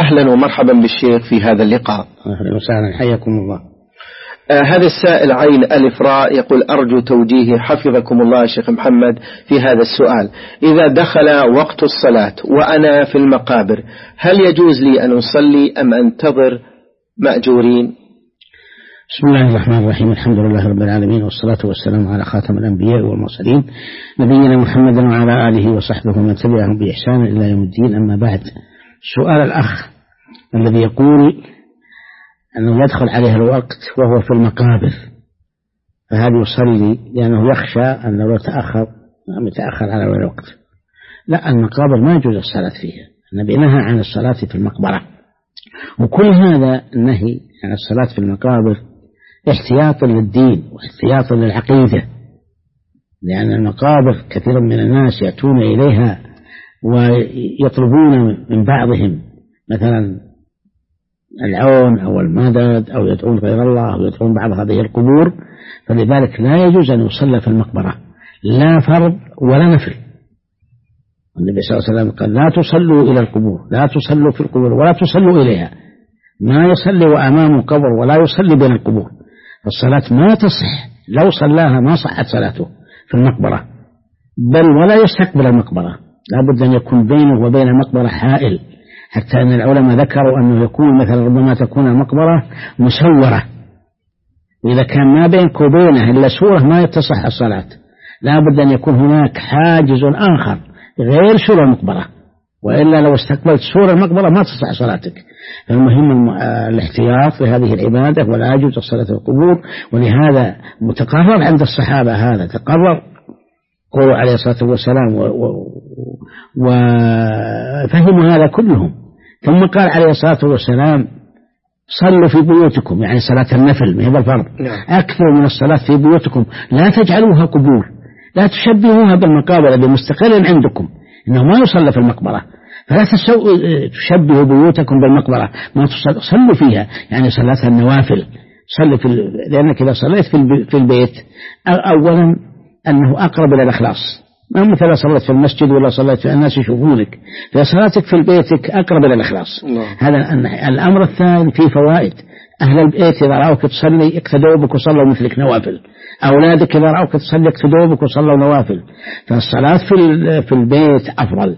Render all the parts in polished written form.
أهلا ومرحبا بالشيخ في هذا اللقاء. أهلا وسهلا، حياكم الله. هذا السائل عين ألف راء يقول: أرجو توجيهي حفظكم الله شيخ محمد في هذا السؤال. إذا دخل وقت الصلاة وأنا في المقابر هل يجوز لي أن أصلي أم أنتظر مأجورين؟ بسم الله الرحمن الرحيم، الحمد لله رب العالمين، والصلاة والسلام على خاتم الأنبياء والمرسلين نبينا محمد وعلى آله وصحبه ومن تبعهم بإحسان إلى يوم الدين. أما بعد، سؤال الأخ الذي يقول أنه يدخل عليه الوقت وهو في المقابر، فهل يصلي لأنه يخشى أن لو يتأخر على الوقت؟ لا، المقابر ما يجوز الصلاة فيها، النبي نهى عن الصلاة في المقبرة، وكل هذا النهي عن الصلاة في المقابر احتياطا للدين واحتياطا للعقيدة، لأن المقابر كثيرا من الناس يأتون إليها ويطلبون من بعضهم مثلا العون أو المدد أو يدعون غير الله أو يدعون بعض هذه القبور، فلذلك لا يجوز أن يصلى في المقبرة لا فرض ولا نفل. النبي صلى الله عليه وسلم قال: لا تصلوا إلى القبور، لا تصلوا في القبور ولا تصلوا إليها. ما يصلي وأمامه قبر ولا يصلي بين القبور، الصلاة ما تصح، لو صلاها ما صحت صلاته في المقبرة، بل ولا يستقبل المقبرة، لا بد أن يكون بينه وبين المقبرة حائل، حتى أن العلماء ذكروا أنه يكون مثلا ربما تكون المقبرة مسورة، وإذا كان ما بينك وبينه إلا سورة ما يتصح الصلاة، لا بد أن يكون هناك حاجز آخر غير سور المقبرة، وإلا لو استقبلت سور المقبرة ما تصح صلاتك. المهم الاحتياط لهذه العبادة، ولا يجوز الصلاة في القبور، ولهذا متقرر عند الصحابة، هذا تقرر قولوا عليه الصلاة والسلام وفهموا هذا كلهم. ثم قال عليه الصلاة والسلام: صلوا في بيوتكم، يعني صلاة النفل من هذا الفرض، أكثر من الصلاة في بيوتكم، لا تجعلوها قبور، لا تشبهوها بالمقابر اللي مستقل عندكم، إنه ما يصلى في المقبرة، فلا تشبهوا بيوتكم بالمقبرة، ما صلوا فيها، يعني صلاة النوافل صلوا لأنك إذا صليت في البيت أولا أنه أقرب إلى الإخلاص، ما مثلا صليت في المسجد ولا صليت في الناس يشوفونك، فصلاتك في بيتك أقرب إلى الإخلاص. هذا الأمر الثاني فيه فوائد، أهل البيت إذا رأوك تصلي اقتدوا بك وصلوا مثلك نوافل، أولادك إذا رأوك تصلي اقتدوا بك وصلوا نوافل، فالصلاة في البيت أفضل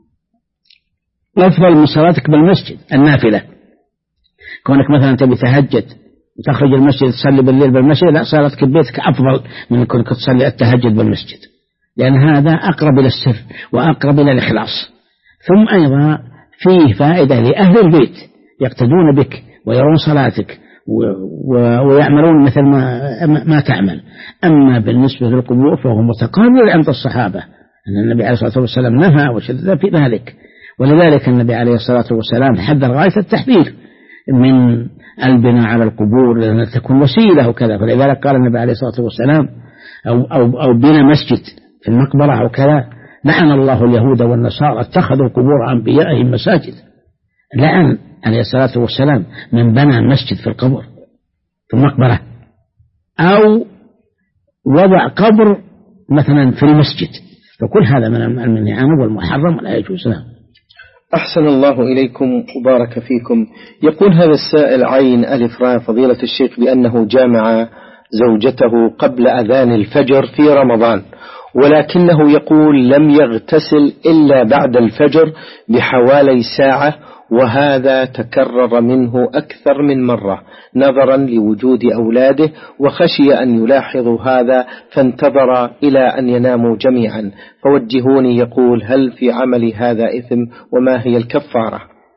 من صلاتك بالمسجد النافلة. كونك مثلا تبي تهجد وتخرج المسجد تصلي بالليل بالمسجد، لا، صلاتك ببيتك أفضل من كونك تصلي التهجد بالمسجد، لأن هذا أقرب إلى السر وأقرب إلى الإخلاص. ثم أيضا فيه فائدة لأهل البيت يقتدون بك ويرون صلاتك ويعملون مثل ما تعمل. أما بالنسبة للقبور فهو متقرر عند الصحابة أن النبي عليه الصلاة والسلام نهى وشدد في ذلك، ولذلك النبي عليه الصلاة والسلام حذر غاية التحذير من البناء على القبور لأن تكون وسيلة وكذا، فلذلك قال النبي عليه الصلاة والسلام: أو بنى مسجد في المقبرة أو كذا، لعن الله اليهود والنصارى اتخذوا قبور أنبيائهم مساجد. لعن عليه الصلاة والسلام من بنى مسجد في القبر في المقبرة، أو وضع قبر مثلا في المسجد، فكل هذا من المنهي والمحرم ولا يجوز له. أحسن الله إليكم وبارك فيكم. يقول هذا السائل عين ألف راء: فضيلة الشيخ بأنه جامع زوجته قبل أذان الفجر في رمضان، ولكنه يقول لم يغتسل إلا بعد الفجر بحوالي ساعة، وهذا تكرر منه أكثر من مرة نظرا لوجود أولاده، وخشي أن يلاحظوا هذا فانتظر إلى أن يناموا جميعا، فوجهوني. يقول: هل في عمل هذا إثم وما هي الكفارة؟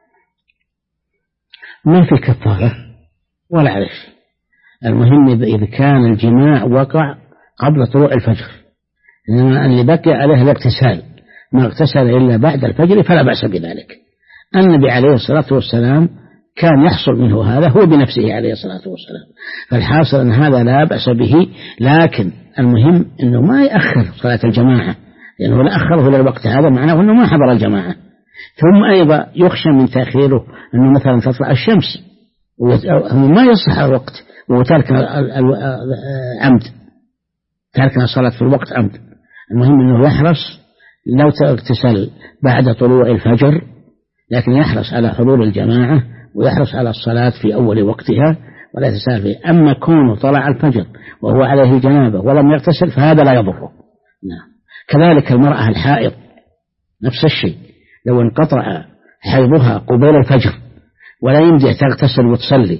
ما في كفارة ولا عرف، المهم إذا كان الجماع وقع قبل طلوع الفجر، إنما اللي بقي عليه الاغتسال، ما اغتسل إلا بعد الفجر فلا بأس بذلك. النبي عليه الصلاة والسلام كان يحصل منه هذا هو بنفسه عليه الصلاة والسلام، فالحاصل أن هذا لا بأس به، لكن المهم أنه ما يأخر صلاة الجماعة، لأنه لا أخره إلى الوقت هذا معناه أنه ما حضر الجماعة. ثم أيضا يخشى من تأخيره أنه مثلا تطلع الشمس وما يصح الوقت وترك عمد، ترك الصلاة في الوقت عمد. المهم أنه يحرص لو اغتسل بعد طلوع الفجر لكن يحرص على حضور الجماعة ويحرص على الصلاة في أول وقتها ولا يتساهل فيه. أما كونه طلع الفجر وهو عليه جنابة ولم يغتسل فهذا لا يضره. نعم. كذلك المرأة الحائض نفس الشيء، لو انقطع حيضها قبيل الفجر ولا يمدي تغتسل وتصلي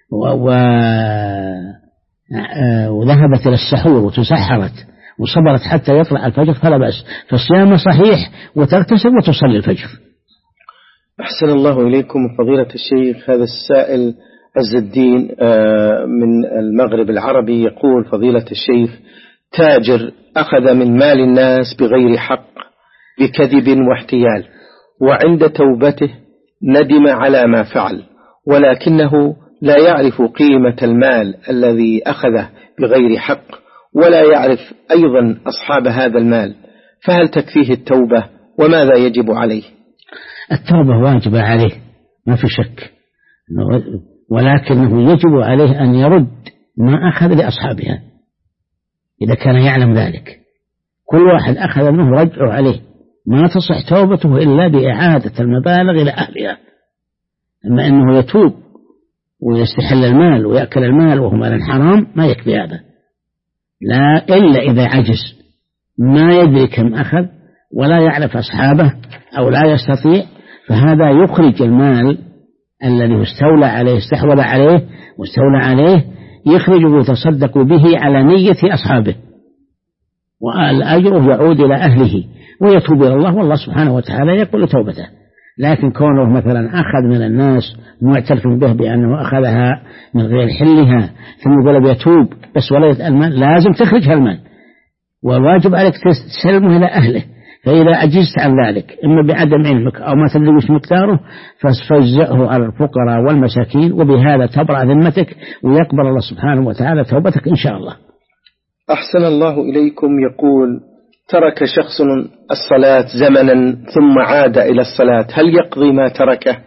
وذهبت إلى السحور وتسحرت وصبرت حتى يطلع الفجر فلا بأس، فالصيام صحيح وتغتسل وتصلي الفجر. أحسن الله إليكم فضيلة الشيخ. هذا السائل عز الدين من المغرب العربي يقول: فضيلة الشيخ، تاجر أخذ من مال الناس بغير حق بكذب واحتيال، وعند توبته ندم على ما فعل، ولكنه لا يعرف قيمة المال الذي أخذه بغير حق، ولا يعرف أيضا أصحاب هذا المال، فهل تكفيه التوبة وماذا يجب عليه؟ التوبة واجبة عليه ما في شك، ولكنه يجب عليه أن يرد ما أخذ لأصحابها إذا كان يعلم ذلك. كل واحد أخذ منه رجع عليه، ما تصح توبته إلا بإعادة المبالغ إلى أهلها. أما أنه يتوب ويستحل المال ويأكل المال وهو مال حرام ما يكفي هذا، لا إلا إذا عجز ما يدري كم أخذ ولا يعرف أصحابه أو لا يستطيع، فهذا يخرج المال الذي استولى عليه استحوذ عليه واستولى عليه، يخرجه ويتصدق به على نية أصحابه، والأجر يعود إلى أهله ويتوب إلى الله، والله سبحانه وتعالى يقبل توبته. لكن كونه مثلا أخذ من الناس معترف به بأنه أخذها من غير حلها ثم يقول بيتوب بس ولا يسأل المال، لازم تخرج هالمال والواجب عليك تسلمه إلى أهله. فإذا عجزت عن ذلك إما بعدم علمك أو ما تدري وش مقداره ففزعه على الفقراء والمساكين، وبهذا تبرأ ذمتك ويقبل الله سبحانه وتعالى توبتك إن شاء الله. أحسن الله إليكم. يقول: ترك شخص الصلاة زمنا ثم عاد إلى الصلاة، هل يقضي ما تركه؟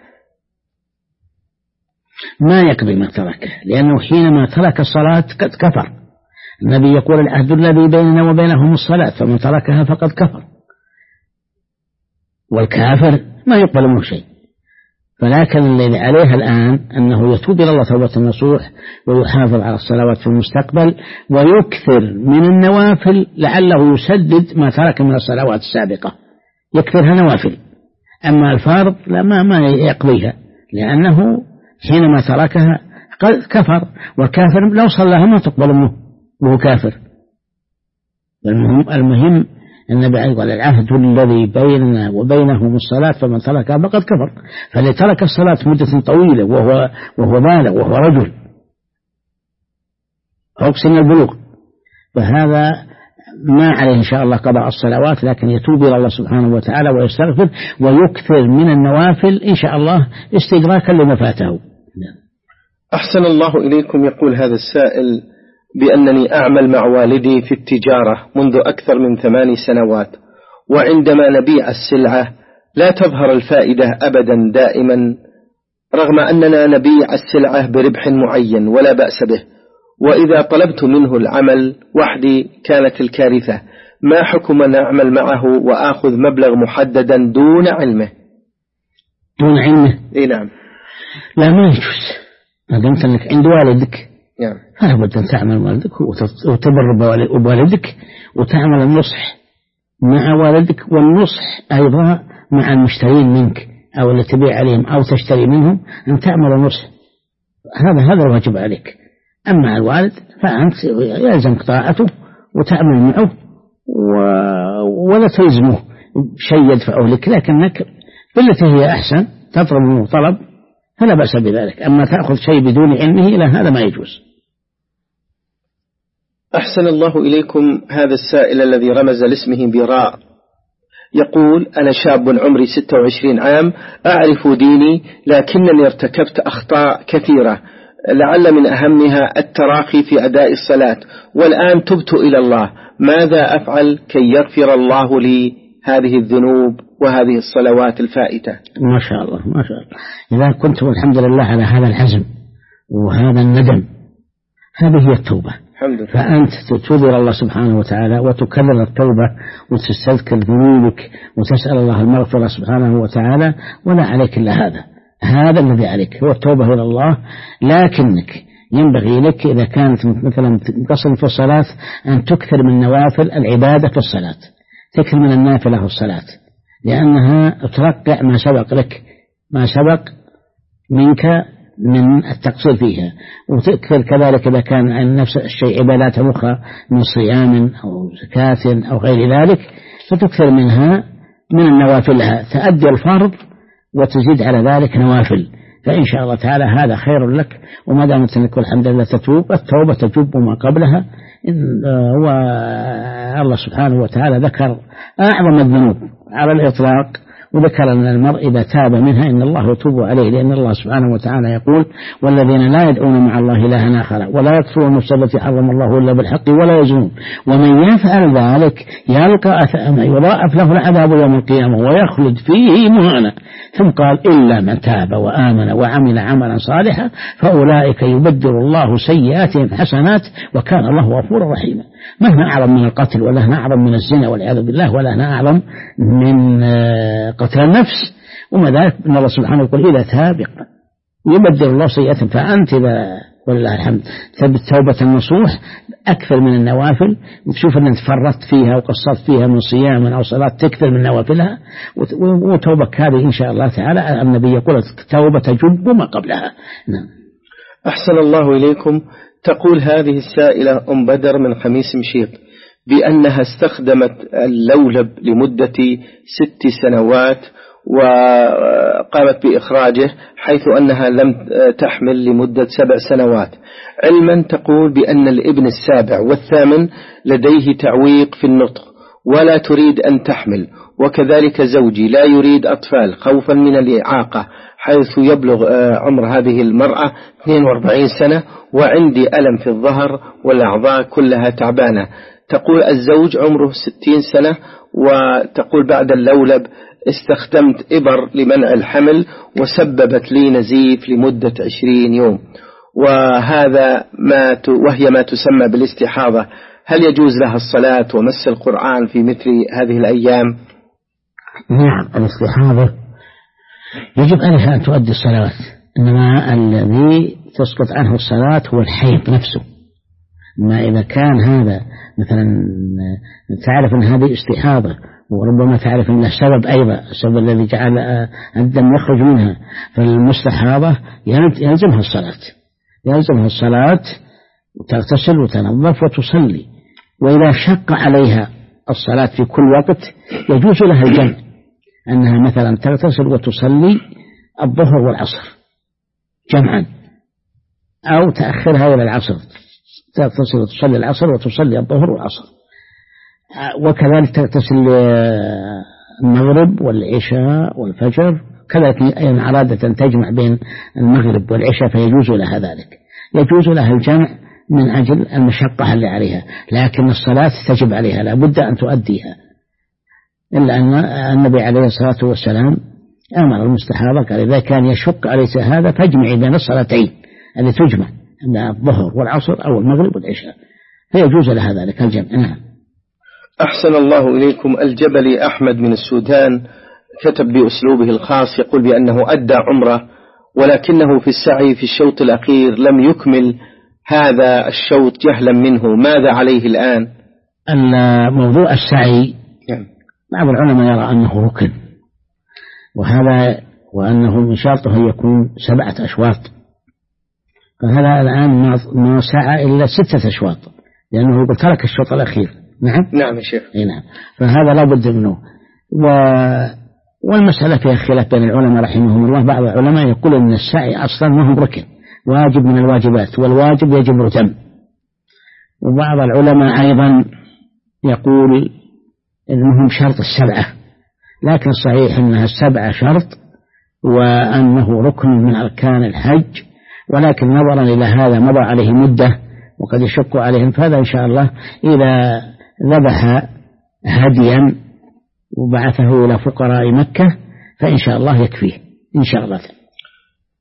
ما يقضي ما تركه، لأنه حينما ترك الصلاة قد كفر. النبي يقول: العهد الذي بيننا وبينهم الصلاة فمن تركها فقد كفر، والكافر ما يقبل منه شيء. فلكن الذي عليه الآن أنه يتوب إلى الله توبة نصوح ويحافظ على الصلوات في المستقبل ويكثر من النوافل لعله يسدد ما ترك من الصلوات السابقة، يكثرها نوافل. أما الفارض لا ما يقضيها، لأنه حينما تركها قد كفر، والكافر لو صلىها ما تقبل منه وهو كافر. المهم النبي قال: العهد الذي بيننا وبينهم الصلاة فمن تركها فقد كفر. فالذي ترك الصلاة مدة طويلة وهو بالغ وهو رجل فوق سن البلوغ، فهذا ما عليه إن شاء الله قضاء الصلوات، لكن يتوب إلى الله سبحانه وتعالى ويستغفر ويكثر من النوافل إن شاء الله استدراكا لما فاته. أحسن الله إليكم. يقول هذا السائل بأنني أعمل مع والدي في التجارة منذ أكثر من 8 سنوات، وعندما نبيع السلعة لا تظهر الفائدة أبدا دائما، رغم أننا نبيع السلعة بربح معين ولا بأس به، وإذا طلبت منه العمل وحدي كانت الكارثة. ما حكم أن أعمل معه وآخذ مبلغ محددا دون علمه؟ دون علمه؟ إيه نعم. لا ما يجوز، ما دمت أنك عند والدك نعم فلا بد أن تعمل والدك وتبر بوالدك وتعمل النصح مع والدك، والنصح أيضا مع المشترين منك أو اللي تبيع عليهم أو تشتري منهم، أن تعمل النصح. هذا الواجب عليك. أما الوالد فأنت يلزمك طاعته وتعمل معه ولا تلزمه شيء يدفعه لك، لكنك بالتي هي أحسن تطلب منه طلب فلا بأس بذلك. أما تأخذ شيء بدون علمه لا، هذا ما يجوز. أحسن الله إليكم. هذا السائل الذي رمز لاسمه براء يقول: أنا شاب عمري 26 عام، أعرف ديني لكنني ارتكبت أخطاء كثيرة، لعل من أهمها التراخي في أداء الصلاة، والآن تبت إلى الله، ماذا أفعل كي يغفر الله لي هذه الذنوب وهذه الصلوات الفائتة؟ ما شاء الله ما شاء الله. إذا كنت والحمد لله على هذا الحزم وهذا الندم، هذه هي التوبة. فأنت تتوب إلى الله سبحانه وتعالى وتكرر التوبة وتستذكر ذنوبك وتسأل الله المغفرة سبحانه وتعالى، ولا عليك إلا هذا الذي عليك هو التوبة إلى الله. لكنك ينبغي لك إذا كانت مثلا تصل في الصلاة أن تكثر من نوافل العبادة في الصلاة، تكثر من النافلة في الصلاة، لأنها ترقع ما سبق لك، ما سبق منك من التقصير فيها، وتكثر كذلك إذا كان عن نفس الشيء عبادات أخرى من صيام أو زكاة أو غير ذلك، فتكثر منها من النوافلها، تأدي الفرض وتزيد على ذلك نوافل، فإن شاء الله تعالى هذا خير لك. وما دامت أنك الحمد لله تتوب، التوبة تجب ما قبلها. والله سبحانه وتعالى ذكر أعظم الذنوب على الإطلاق، وذكر أن المرء إذا تاب منها إن الله يتوب عليه، لأن الله سبحانه وتعالى يقول: والذين لا يدعون مع الله إلها آخر ولا يقتلون النفس التي حرم الله إلا بالحق ولا يزنون ومن يفعل ذلك يلقى أثاما يضاعف له العذاب يوم القيامة ويخلد فيه مهانا. ثم قال: إلا من تاب وآمن وعمل عملا صالحا فأولئك يبدل الله سيئاتهم حسنات وكان الله غفورا رحيما. ما هنا أعظم من القتل، ولا هنا أعظم من الزنا والعياذ بالله، ولا هنا أعظم من قتل النفس. وما ذلك أن الله سبحانه يقول: إذا تاب يبدل الله سيئة. فأنت إذا ولله الحمد ثبت توبة النصوح أكثر من النوافل، وتشوف أن أنت فرطت فيها وقصرت فيها من صيام أو صلاة، تكثر من نوافلها، وتوبك هذه إن شاء الله تعالى النبي يقول: توبة تجب ما قبلها. نعم. أحسن الله إليكم. تقول هذه السائلة أم بدر من خميس مشيط بأنها استخدمت اللولب لمدة 6 سنوات وقامت بإخراجه، حيث أنها لم تحمل لمدة 7 سنوات، علما تقول بأن الابن السابع والثامن لديه تعويق في النطق ولا تريد أن تحمل، وكذلك زوجي لا يريد أطفال خوفا من الإعاقة، حيث يبلغ عمر هذه المرأة 42 سنة، وعندي ألم في الظهر والأعضاء كلها تعبانة. تقول الزوج عمره 60 سنة، وتقول بعد اللولب استخدمت إبر لمنع الحمل وسببت لي نزيف لمدة 20 يوم، وهي ما تسمى بالاستحاضة. هل يجوز لها الصلاة ومس القرآن في مثل هذه الأيام؟ نعم، الاستحاضة يجب عليها أن تؤدي الصلوات، إنما الذي تسقط عنه الصلاة هو الحيض نفسه. ما إذا كان هذا مثلا تعرف أن هذه استحاضة، وربما تعرف أن السبب أيضا السبب الذي جعل الدم يخرج منها، فالمستحاضة يلزمها الصلاة وتغتسل وتنظف وتصلي. وإذا شق عليها الصلاة في كل وقت يجوز لها الجمع، أنها مثلا تغتسل وتصلي الظهر والعصر جمعا، أو تأخرها إلى العصر، تغتسل وتصلي العصر وتصلي الظهر والعصر، وكذلك تغتسل المغرب والعشاء والفجر. كذلك إن أرادت أن تجمع بين المغرب والعشاء فيجوز لها ذلك، يجوز لها الجمع من أجل المشقة اللي عليها، لكن الصلاة تجب عليها، لا بد أن تؤديها. إلا أن النبي عليه الصلاة والسلام أمر المستحاضة قال: إذا كان يشق عليك هذا فاجمعي بين الصلاتين اللي تجمع الظهر والعصر أو المغرب والعشاء، فيجوز لها ذلك الجمع. نعم. أحسن الله إليكم. الجبلي أحمد من السودان كتب بأسلوبه الخاص، يقول بأنه أدى عمره ولكنه في السعي في الشوط الأخير لم يكمل هذا الشوط جهلا منه، ماذا عليه الآن؟ موضوع السعي بعض العلماء يرى أنه ركن، وأنه من شرطه يكون 7 أشواط، فهذا الآن ما سعى إلا 6 أشواط، لأنه ترك الشوط الأخير. نعم يا شيخ. نعم، فهذا لا بد منه. والمسألة فيها خلاف بين العلماء رحمهم الله. بعض العلماء يقول أن السعي أصلا ما هو ركن، واجب من الواجبات، والواجب يجب رتم. وبعض العلماء أيضا يقول إنهم شرط 7، لكن الصحيح أنها 7 شرط، وأنه ركن من أركان الحج، ولكن نظرا إلى هذا مضى عليه مدة وقد يشق عليهم، فهذا إن شاء الله إذا ذبح هديا وبعثه إلى فقراء مكة فإن شاء الله يكفيه إن شاء الله.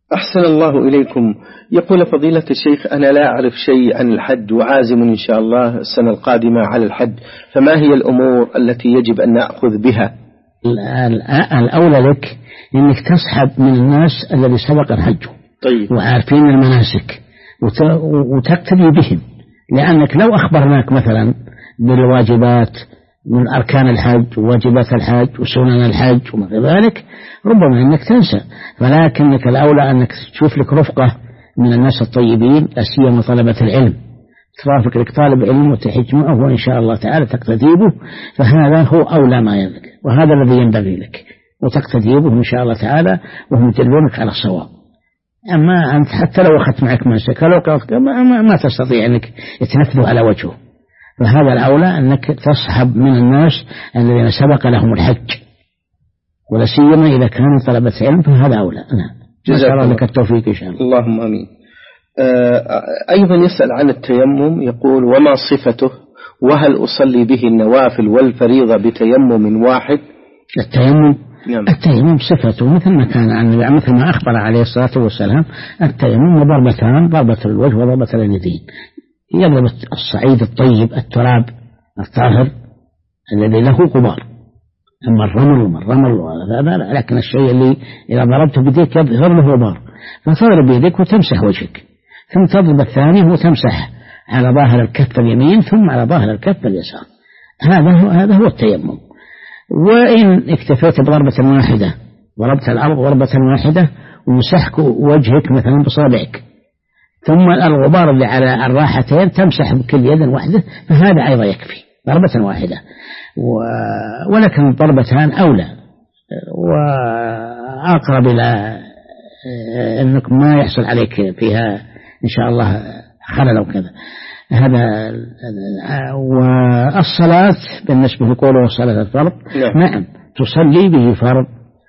أحسن الله إليكم. يقول فضيلة الشيخ: أنا لا أعرف شيء عن الحج وعازم إن شاء الله السنة القادمة على الحج، فما هي الأمور التي يجب أن نأخذ بها؟ الأولى لك أنك تسحب من الناس الذي سبق الحج، طيب، وعارفين المناسك وتقتدي بهم، لأنك لو أخبرناك مثلا بالواجبات من أركان الحج وواجبات الحج وسنن الحج وما في ذلك ربما أنك تنسى، ولكنك الأولى أنك تشوف لك رفقة من الناس الطيبين، لا سيما طلبة العلم، ترافق لك طالب علم وتحج معه وإن شاء الله تعالى تقتدي به، فهذا هو أولى ما ينبغي، وهذا الذي ينبغي لك، وتقتدي به إن شاء الله تعالى وهم يدلونك على الصواب. أما أنت حتى لو أخذت معك منسك ما تستطيع أنك تنفذه على وجهه، فهذا الأولى أنك تصحب من الناس الذين سبق لهم الحج، ولا سيما إذا كانوا طلبة علم، فهذا أولى. جزاك الله لك التوفيق إن شاء الله. اللهم آمين. أيضا يسأل عن التيمم، يقول: وما صفته؟ وهل أصلي به النوافل والفريضة بتيمم واحد؟ التيمم صفته مثل ما كان عن مثل ما أخبر عليه الصلاة والسلام: التيمم ضربتان، ضربة الوجه وضربة اليدين. يضرب الصعيد الطيب التراب الطاهر الذي له غبار، أما الرمل هذا، لكن الشيء اللي إذا ضربته بيديك يظهر له غبار، فتضرب بيدك وتمسح وجهك، ثم تضرب الثاني وتمسح على ظاهر الكف اليمين ثم على ظاهر الكف اليسار. هذا هو التيمم. وإن اكتفيت بضربة واحدة، ضربت الأرض ضربة واحدة ومسحك وجهك مثلا بصابعك، ثم الغبار اللي على الراحتين تمسح بكل يد واحدة، فهذا أيضا يكفي ضربة واحدة. ولكن ضربتان أولى وأقرب إلى أنك ما يحصل عليك فيها إن شاء الله خلل وكذا. هذا. والصلاة بالنسبة لقوله صلاة الفرض، نعم تصلي به فرض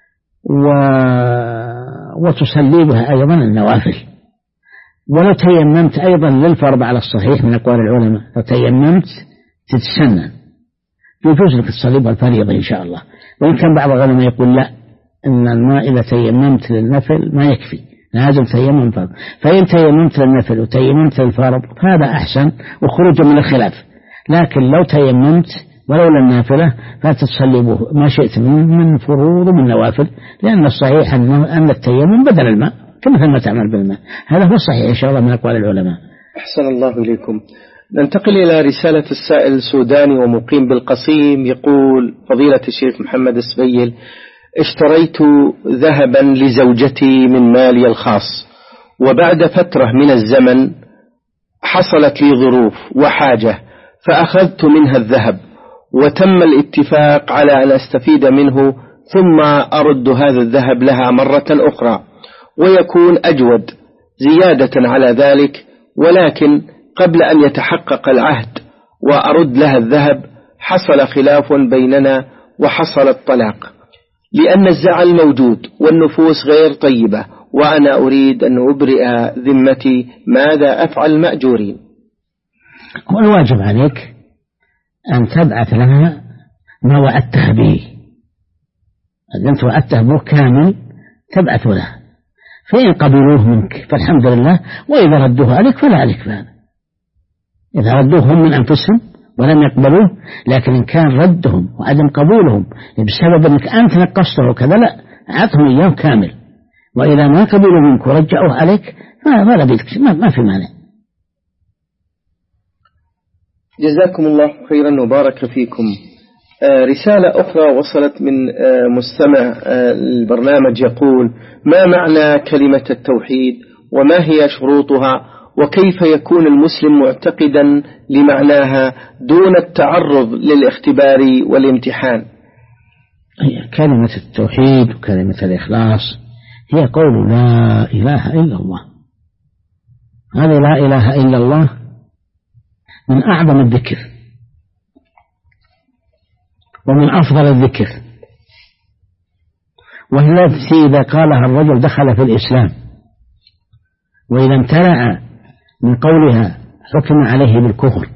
وتصلي بها أيضا النوافل. ولو تيممت أيضا للفرض على الصحيح من أقوال العلماء، لو تيممت تتسنن، يجوز لك تصلي بها الفريضة إن شاء الله. وإن كان بعض العلماء يقول لا، إن الماء إذا تيممت للنفل ما يكفي، لازم تيمم فرض. فإن تيممت للنفل وتيممت للفرض هذا أحسن وخروج من الخلاف. لكن لو تيممت ولو للنافلة فتصلي به ما شئت من فروض ومن نوافل، لأن الصحيح أن التيمم بدل الماء كمثل ما تعمل بالماء. هذا هو الصحيح إن شاء الله من أقوال العلماء. أحسن الله إليكم. ننتقل إلى رسالة السائل سوداني ومقيم بالقصيم، يقول: فضيلة الشيخ محمد السبيل، اشتريت ذهبا لزوجتي من مالي الخاص، وبعد فترة من الزمن حصلت لي ظروف وحاجة فأخذت منها الذهب، وتم الاتفاق على أن أستفيد منه ثم أرد هذا الذهب لها مرة أخرى ويكون أجود زيادة على ذلك، ولكن قبل أن يتحقق العهد وأرد لها الذهب حصل خلاف بيننا وحصل الطلاق، لأن الزعل موجود والنفوس غير طيبة، وأنا أريد أن أبرئ ذمتي، ماذا أفعل مأجورين؟ والواجب عليك أن تبعث لها ما وعدتها به، إذا أنت وعدتها به كامل تبعث لها، فإن قبلوه منك فالحمد لله، وإذا ردوه عليك فلا عليك فهذا. إذا ردوه هم من أنفسهم ولم يقبلوه، لكن إن كان ردهم وعدم قبولهم بسبب أنك أنت نقصته وكذا، لا، عطهم إياه كامل، وإذا ما قبلوا منك ورجعوه عليك فلا بيدك، ما في مانع. جزاكم الله خيرا وبارك فيكم. رسالة أخرى وصلت من مستمع البرنامج، يقول: ما معنى كلمة التوحيد وما هي شروطها، وكيف يكون المسلم معتقدا لمعناها دون التعرض للاختبار والامتحان؟ كلمة التوحيد وكلمة الإخلاص هي قول لا إله إلا الله. هذا لا إله إلا الله من أعظم الذكر ومن أفضل الذكر، والتي إذا قالها الرجل دخل في الإسلام، وإذا امتنع من قولها حكم عليه بالكفر.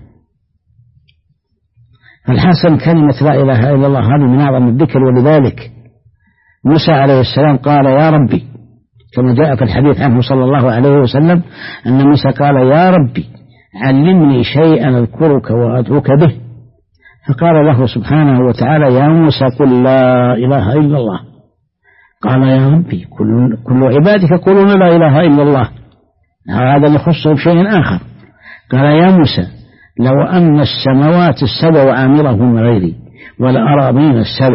فالحسن كلمة لا إله إلا الله هذه من أعظم الذكر، ولذلك موسى عليه السلام قال: يا ربي كما جاء في الحديث عنه صلى الله عليه وسلم أن موسى قال يا ربي علمني شيئا أذكرك وأدعوك به، فقال له سبحانه وتعالى يا موسى قل لا إله إلا الله. قال يا ربي كل عبادك يقولون لا إله إلا الله، هذا يخصه بشيء آخر. قال يا موسى لو أن السماوات السبع وعامرهن غيري والأراضين السبع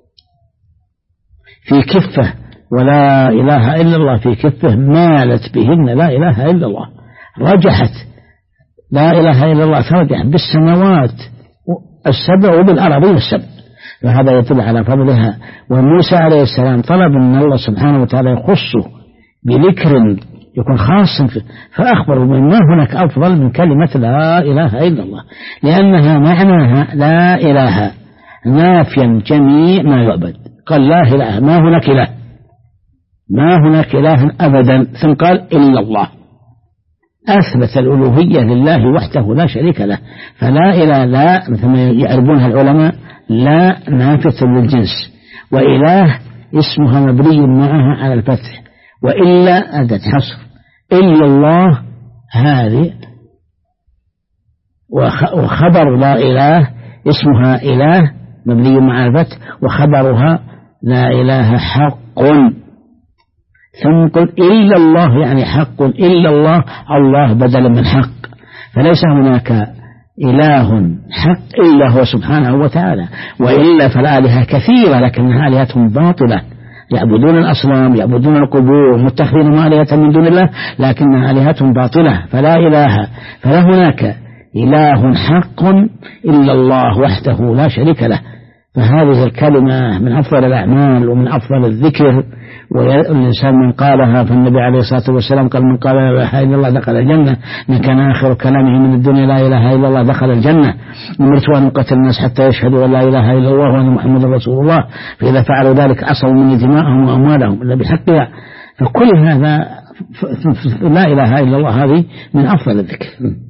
في كفة ولا إله إلا الله في كفة مالت بهن لا إله إلا الله، رجحت لا إله إلا الله ترجح بالسماوات السبع وبالأراضين السبع، فهذا يدل على فضلها. وموسى عليه السلام طلب من الله سبحانه وتعالى يخصه بذكر يكون خاصا فيه، فأخبروا من ما هناك أفضل من كلمة لا إله إلا الله، لأنها معناها لا إله نافيا جميع ما يعبد. قال لا إله ما هناك إله، ما هناك إله أبدا، ثم قال إلا الله، أثبت الألوهية لله وحده لا شريك له. فلا إله لا مثل ما يعربونها العلماء لا نافية للجنس، وإله اسمها مبني معها على الفتح، وإلا أدت حصر. إلا الله هذه وخبر لا إله اسمها إله مبني مع الفتح، وخبرها لا إله حق. ثم قل إلا الله يعني حق، إلا الله الله بدل من حق، فليس هناك إله حق إلا هو سبحانه وتعالى. وإلا فالآلهة كثيرة لكنها آلهتهم باطلة، يعبدون الأصنام يعبدون القبور متخذين آلهة من دون الله لكنها آلهتهم باطلة. فلا إله فلا هناك إله حق إلا الله وحده لا شريك له. فهذه الكلمة من أفضل الأعمال ومن أفضل الذكر، والإنسان من قالها، فالنبي عليه الصلاة والسلام قال من قال لا إله إلا الله دخل الجنة، من كان آخر كلامه من الدنيا لا إله إلا الله دخل الجنة. أمرت أن أقتل الناس حتى يشهدوا أن لا إله إلا الله وأن محمد رسول الله، فإذا فعلوا ذلك عصوا مني دماءهم وأموالهم إلا بحقها. فكل هذا لا إله إلا الله هذه من أفضل الذكر.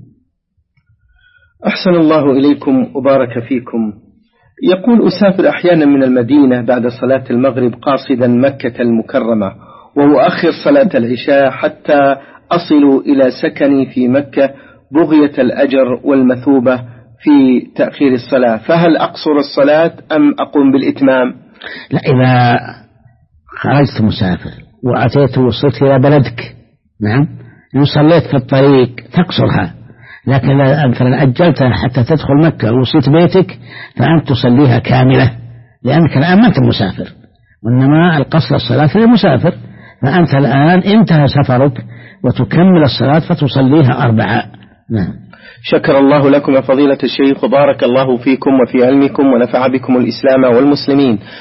أحسن الله إليكم وبارك فيكم. يقول أسافر أحيانا من المدينة بعد صلاة المغرب قاصدا مكة المكرمة، وأؤخر صلاة العشاء حتى أصل إلى سكني في مكة بغية الأجر والمثوبة في تأخير الصلاة، فهل أقصر الصلاة أم أقوم بالإتمام؟ لا، إذا خرجت مسافر وأتيت وصلت إلى بلدك نعم إن صليت في الطريق تقصرها، لكن مثلا أجلتها حتى تدخل مكة ووصلت بيتك فأنت تصليها كاملة، لأنك الآن ما أنت مسافر، وإنما القصر الصلاة للمسافر، فأنت الآن انتهى سفرك وتكمل الصلاة فتصليها 4. نعم. شكر الله لكم يا فضيلة الشيخ وبارك الله فيكم وفي علمكم ونفع بكم الإسلام والمسلمين.